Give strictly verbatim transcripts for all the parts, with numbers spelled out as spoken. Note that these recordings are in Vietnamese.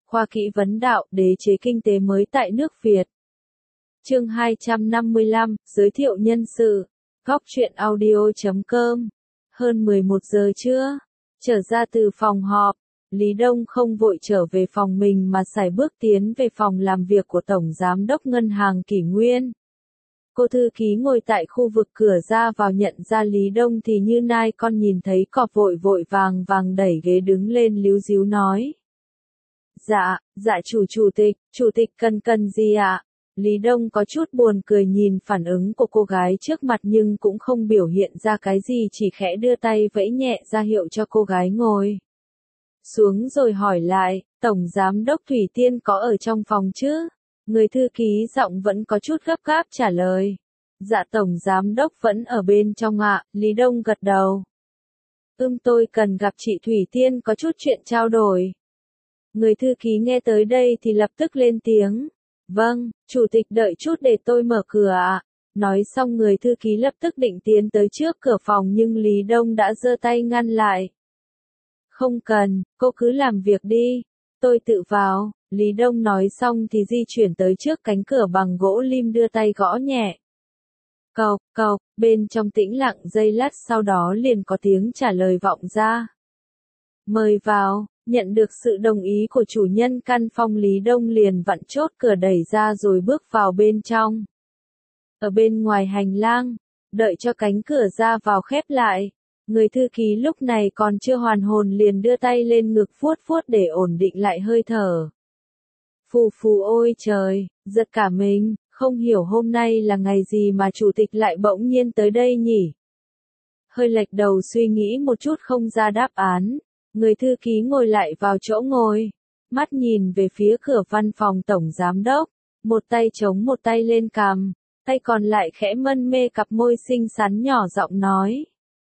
Khoa kỹ vấn đạo, đế chế kinh tế mới tại nước Việt. Chương hai trăm năm mươi lăm, giới thiệu nhân sự. Góc truyện audio chấm com. Hơn mười một giờ trưa, trở ra từ phòng họp, Lý Đông không vội trở về phòng mình mà sải bước tiến về phòng làm việc của Tổng Giám đốc Ngân hàng Kỷ Nguyên. Cô thư ký ngồi tại khu vực cửa ra vào nhận ra Lý Đông thì như nai con nhìn thấy cọp, vội vội vàng vàng đẩy ghế đứng lên líu díu nói. Dạ, dạ chủ chủ tịch, chủ tịch cần cần gì ạ? Lý Đông có chút buồn cười nhìn phản ứng của cô gái trước mặt nhưng cũng không biểu hiện ra cái gì, chỉ khẽ đưa tay vẫy nhẹ ra hiệu cho cô gái ngồi xuống rồi hỏi lại, Tổng Giám đốc Thủy Tiên có ở trong phòng chứ? Người thư ký giọng vẫn có chút gấp gáp trả lời. Dạ Tổng Giám đốc vẫn ở bên trong ạ, Lý Đông gật đầu. Ưm tôi cần gặp chị Thủy Tiên có chút chuyện trao đổi. Người thư ký nghe tới đây thì lập tức lên tiếng. Vâng, chủ tịch đợi chút để tôi mở cửa ạ. Nói xong người thư ký lập tức định tiến tới trước cửa phòng nhưng Lý Đông đã giơ tay ngăn lại. Không cần, cô cứ làm việc đi. Tôi tự vào. Lý Đông nói xong thì di chuyển tới trước cánh cửa bằng gỗ lim đưa tay gõ nhẹ. Cộc, cộc, bên trong tĩnh lặng giây lát sau đó liền có tiếng trả lời vọng ra. Mời vào. Nhận được sự đồng ý của chủ nhân căn phòng, Lý Đông liền vặn chốt cửa đẩy ra rồi bước vào bên trong. Ở bên ngoài hành lang, đợi cho cánh cửa ra vào khép lại, người thư ký lúc này còn chưa hoàn hồn liền đưa tay lên ngực vuốt vuốt để ổn định lại hơi thở. Phù phù ôi trời, giật cả mình, không hiểu hôm nay là ngày gì mà chủ tịch lại bỗng nhiên tới đây nhỉ? Hơi lệch đầu suy nghĩ một chút không ra đáp án. Người thư ký ngồi lại vào chỗ ngồi, mắt nhìn về phía cửa văn phòng Tổng Giám đốc, một tay chống một tay lên cằm, tay còn lại khẽ mân mê cặp môi xinh xắn nhỏ giọng nói.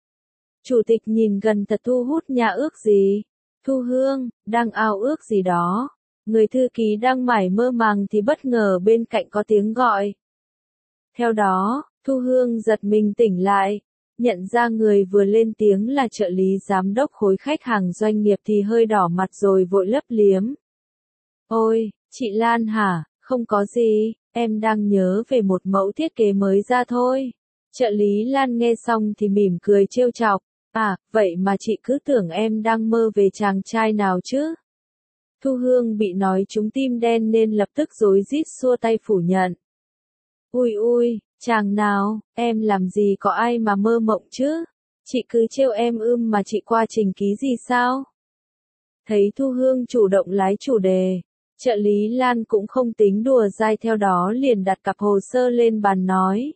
Chủ tịch nhìn gần thật thu hút nha, ước gì? Thu Hương, đang ao ước gì đó. Người thư ký đang mải mơ màng thì bất ngờ bên cạnh có tiếng gọi. Theo đó, Thu Hương giật mình tỉnh lại. Nhận ra người vừa lên tiếng là trợ lý giám đốc khối khách hàng doanh nghiệp thì hơi đỏ mặt rồi vội lấp liếm. Ôi, chị Lan hả? Không có gì, em đang nhớ về một mẫu thiết kế mới ra thôi. Trợ lý Lan nghe xong thì mỉm cười trêu chọc. À, vậy mà chị cứ tưởng em đang mơ về chàng trai nào chứ? Thu Hương bị nói trúng tim đen nên lập tức rối rít xua tay phủ nhận. Ui ui, chàng nào, em làm gì có ai mà mơ mộng chứ? Chị cứ trêu em ưm mà chị qua trình ký gì sao? Thấy Thu Hương chủ động lái chủ đề, trợ lý Lan cũng không tính đùa dai, theo đó liền đặt cặp hồ sơ lên bàn nói.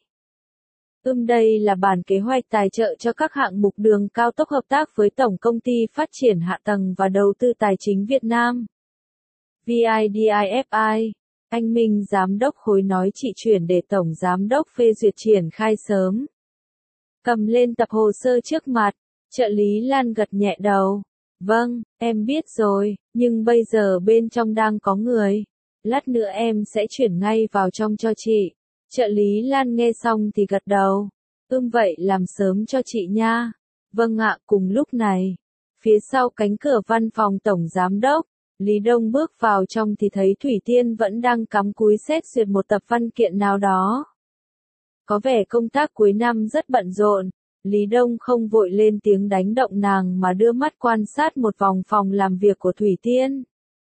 Ưm đây là bản kế hoạch tài trợ cho các hạng mục đường cao tốc hợp tác với Tổng Công ty Phát triển Hạ tầng và Đầu tư Tài chính Việt Nam. vê i đê i ép i. Anh Minh Giám đốc khối nói chị chuyển để Tổng Giám đốc phê duyệt triển khai sớm. Cầm lên tập hồ sơ trước mặt, trợ lý Lan gật nhẹ đầu. Vâng, em biết rồi, nhưng bây giờ bên trong đang có người. Lát nữa em sẽ chuyển ngay vào trong cho chị. Trợ lý Lan nghe xong thì gật đầu. Ưm vậy làm sớm cho chị nha. Vâng ạ. Cùng lúc này, phía sau cánh cửa văn phòng Tổng Giám đốc, Lý Đông bước vào trong thì thấy Thủy Tiên vẫn đang cắm cúi xét duyệt một tập văn kiện nào đó. Có vẻ công tác cuối năm rất bận rộn, Lý Đông không vội lên tiếng đánh động nàng mà đưa mắt quan sát một vòng phòng làm việc của Thủy Tiên.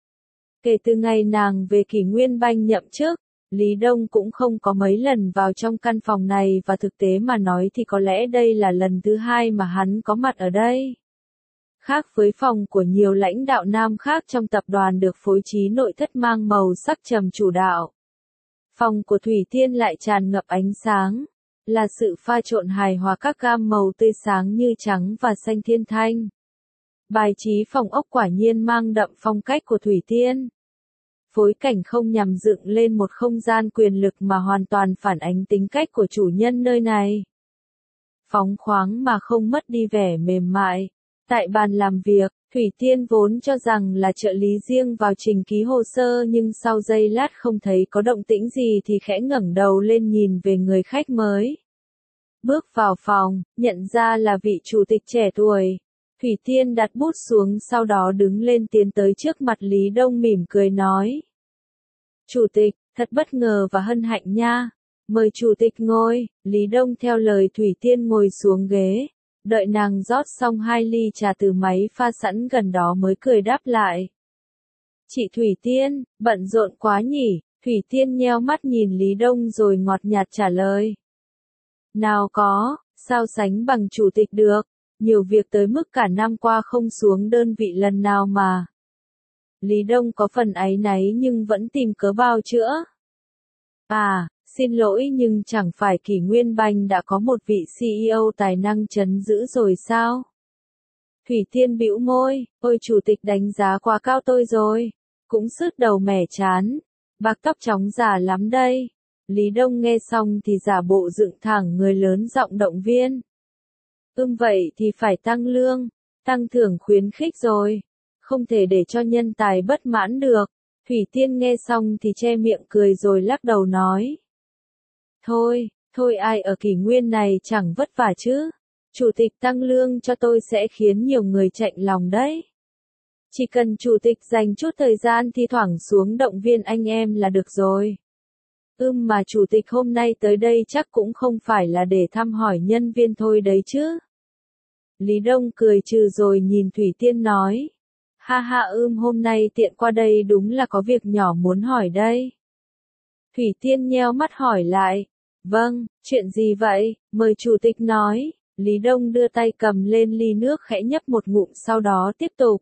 Kể từ ngày nàng về Kỷ Nguyên Banh nhậm chức, Lý Đông cũng không có mấy lần vào trong căn phòng này và thực tế mà nói thì có lẽ đây là lần thứ hai mà hắn có mặt ở đây. Khác với phòng của nhiều lãnh đạo nam khác trong tập đoàn được phối trí nội thất mang màu sắc trầm chủ đạo, phòng của Thủy Tiên lại tràn ngập ánh sáng, là sự pha trộn hài hòa các gam màu tươi sáng như trắng và xanh thiên thanh. Bài trí phòng ốc quả nhiên mang đậm phong cách của Thủy Tiên. Phối cảnh không nhằm dựng lên một không gian quyền lực mà hoàn toàn phản ánh tính cách của chủ nhân nơi này. Phóng khoáng mà không mất đi vẻ mềm mại. Tại bàn làm việc, Thủy Tiên vốn cho rằng là trợ lý riêng vào trình ký hồ sơ nhưng sau giây lát không thấy có động tĩnh gì thì khẽ ngẩng đầu lên nhìn về người khách mới. Bước vào phòng, nhận ra là vị chủ tịch trẻ tuổi. Thủy Tiên đặt bút xuống sau đó đứng lên tiến tới trước mặt Lý Đông mỉm cười nói. Chủ tịch, thật bất ngờ và hân hạnh nha. Mời chủ tịch ngồi. Lý Đông theo lời Thủy Tiên ngồi xuống ghế. Đợi nàng rót xong hai ly trà từ máy pha sẵn gần đó mới cười đáp lại. Chị Thủy Tiên, bận rộn quá nhỉ? Thủy Tiên nheo mắt nhìn Lý Đông rồi ngọt nhạt trả lời. Nào có, sao sánh bằng chủ tịch được, nhiều việc tới mức cả năm qua không xuống đơn vị lần nào mà. Lý Đông có phần áy náy nhưng vẫn tìm cớ bào chữa. À, xin lỗi nhưng chẳng phải Kỷ Nguyên Banh đã có một vị xê e ô tài năng trấn giữ rồi sao? Thủy Tiên bĩu môi, ôi chủ tịch đánh giá quá cao tôi rồi, cũng sứt đầu mẻ chán, bạc tóc chóng già lắm đây. Lý Đông nghe xong thì giả bộ dựng thẳng người lớn giọng động viên. Ưm vậy thì phải tăng lương, tăng thưởng khuyến khích rồi, không thể để cho nhân tài bất mãn được. Thủy Tiên nghe xong thì che miệng cười rồi lắc đầu nói. Thôi, thôi ai ở kỷ nguyên này chẳng vất vả chứ. Chủ tịch tăng lương cho tôi sẽ khiến nhiều người chạnh lòng đấy. Chỉ cần chủ tịch dành chút thời gian thi thoảng xuống động viên anh em là được rồi. Ưm mà chủ tịch hôm nay tới đây chắc cũng không phải là để thăm hỏi nhân viên thôi đấy chứ. Lý Đông cười trừ rồi nhìn Thủy Tiên nói. Ha ha ưm hôm nay tiện qua đây đúng là có việc nhỏ muốn hỏi đây. Thủy Tiên nheo mắt hỏi lại. Vâng, chuyện gì vậy, mời chủ tịch nói. Lý Đông đưa tay cầm lên ly nước khẽ nhấp một ngụm sau đó tiếp tục.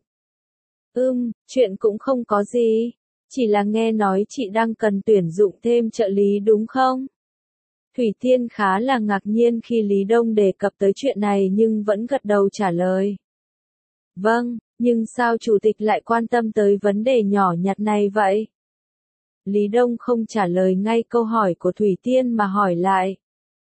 Ưm, chuyện cũng không có gì. Chỉ là nghe nói chị đang cần tuyển dụng thêm trợ lý đúng không? Thủy Tiên khá là ngạc nhiên khi Lý Đông đề cập tới chuyện này nhưng vẫn gật đầu trả lời. Vâng, nhưng sao chủ tịch lại quan tâm tới vấn đề nhỏ nhặt này vậy? Lý Đông không trả lời ngay câu hỏi của Thủy Tiên mà hỏi lại.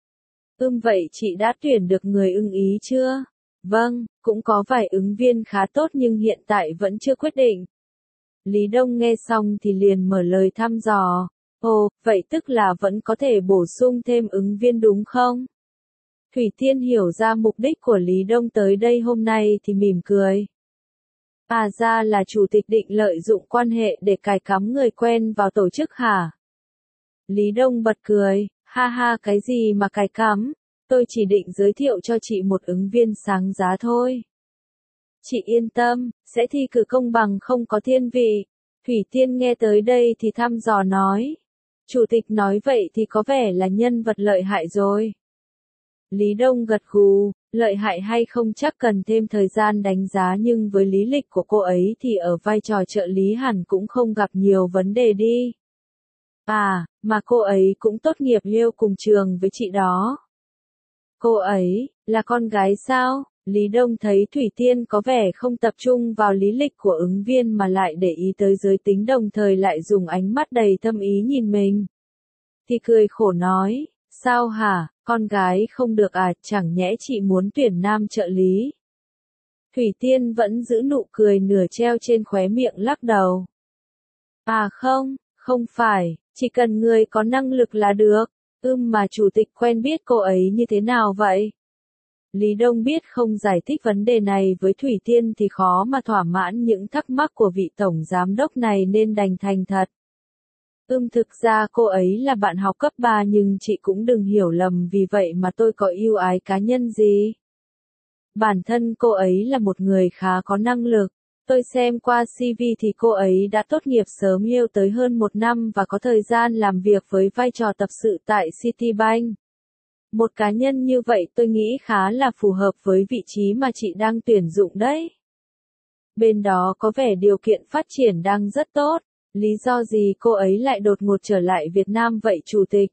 Ưm vậy chị đã tuyển được người ưng ý chưa? Vâng, cũng có vài ứng viên khá tốt nhưng hiện tại vẫn chưa quyết định. Lý Đông nghe xong thì liền mở lời thăm dò. Ồ, vậy tức là vẫn có thể bổ sung thêm ứng viên đúng không? Thủy Tiên hiểu ra mục đích của Lý Đông tới đây hôm nay thì mỉm cười. À ra là chủ tịch định lợi dụng quan hệ để cài cắm người quen vào tổ chức hả? Lý Đông bật cười, ha ha cái gì mà cài cắm, tôi chỉ định giới thiệu cho chị một ứng viên sáng giá thôi. Chị yên tâm, sẽ thi cử công bằng không có thiên vị. Thủy Tiên nghe tới đây thì thăm dò nói. Chủ tịch nói vậy thì có vẻ là nhân vật lợi hại rồi. Lý Đông gật gù, lợi hại hay không chắc cần thêm thời gian đánh giá nhưng với lý lịch của cô ấy thì ở vai trò trợ lý hẳn cũng không gặp nhiều vấn đề đi. À, mà cô ấy cũng tốt nghiệp Yale cùng trường với chị đó. Cô ấy, là con gái sao? Lý Đông thấy Thủy Tiên có vẻ không tập trung vào lý lịch của ứng viên mà lại để ý tới giới tính đồng thời lại dùng ánh mắt đầy thâm ý nhìn mình. Thì cười khổ nói, sao hả, con gái không được à, chẳng nhẽ chị muốn tuyển nam trợ lý. Thủy Tiên vẫn giữ nụ cười nửa treo trên khóe miệng lắc đầu. À không, không phải, chỉ cần người có năng lực là được. Ưm mà chủ tịch quen biết cô ấy như thế nào vậy? Lý Đông biết không giải thích vấn đề này với Thủy Tiên thì khó mà thỏa mãn những thắc mắc của vị tổng giám đốc này nên đành thành thật. Ưm thực ra cô ấy là bạn học cấp ba nhưng chị cũng đừng hiểu lầm vì vậy mà tôi có ưu ái cá nhân gì. Bản thân cô ấy là một người khá có năng lực. Tôi xem qua xê vê thì cô ấy đã tốt nghiệp sớm yêu tới hơn một năm và có thời gian làm việc với vai trò tập sự tại Citibank. Một cá nhân như vậy tôi nghĩ khá là phù hợp với vị trí mà chị đang tuyển dụng đấy. Bên đó có vẻ điều kiện phát triển đang rất tốt. Lý do gì cô ấy lại đột ngột trở lại Việt Nam vậy chủ tịch?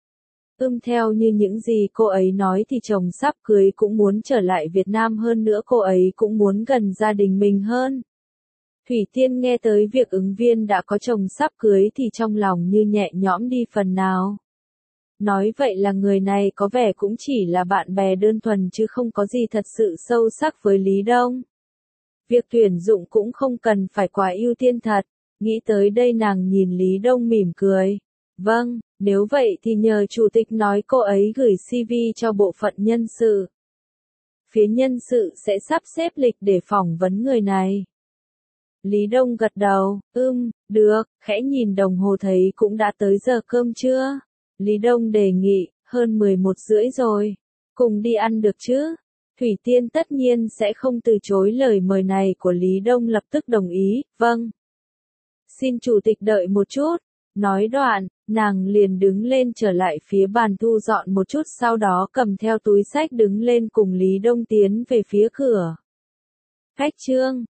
Ưm theo như những gì cô ấy nói thì chồng sắp cưới cũng muốn trở lại Việt Nam hơn nữa cô ấy cũng muốn gần gia đình mình hơn. Thủy Tiên nghe tới việc ứng viên đã có chồng sắp cưới thì trong lòng như nhẹ nhõm đi phần nào. Nói vậy là người này có vẻ cũng chỉ là bạn bè đơn thuần chứ không có gì thật sự sâu sắc với Lý Đông. Việc tuyển dụng cũng không cần phải quá ưu tiên thật. Nghĩ tới đây nàng nhìn Lý Đông mỉm cười. Vâng, nếu vậy thì nhờ chủ tịch nói cô ấy gửi xê vê cho bộ phận nhân sự. phía nhân sự sẽ sắp xếp lịch để phỏng vấn người này. Lý Đông gật đầu, ưm, được, khẽ nhìn đồng hồ thấy cũng đã tới giờ cơm trưa. Lý Đông đề nghị, hơn mười một rưỡi rồi, cùng đi ăn được chứ? Thủy Tiên tất nhiên sẽ không từ chối lời mời này của Lý Đông, lập tức đồng ý, vâng. Xin chủ tịch đợi một chút. Nói đoạn, nàng liền đứng lên trở lại phía bàn thu dọn một chút, sau đó cầm theo túi xách đứng lên cùng Lý Đông tiến về phía cửa. Khách trương,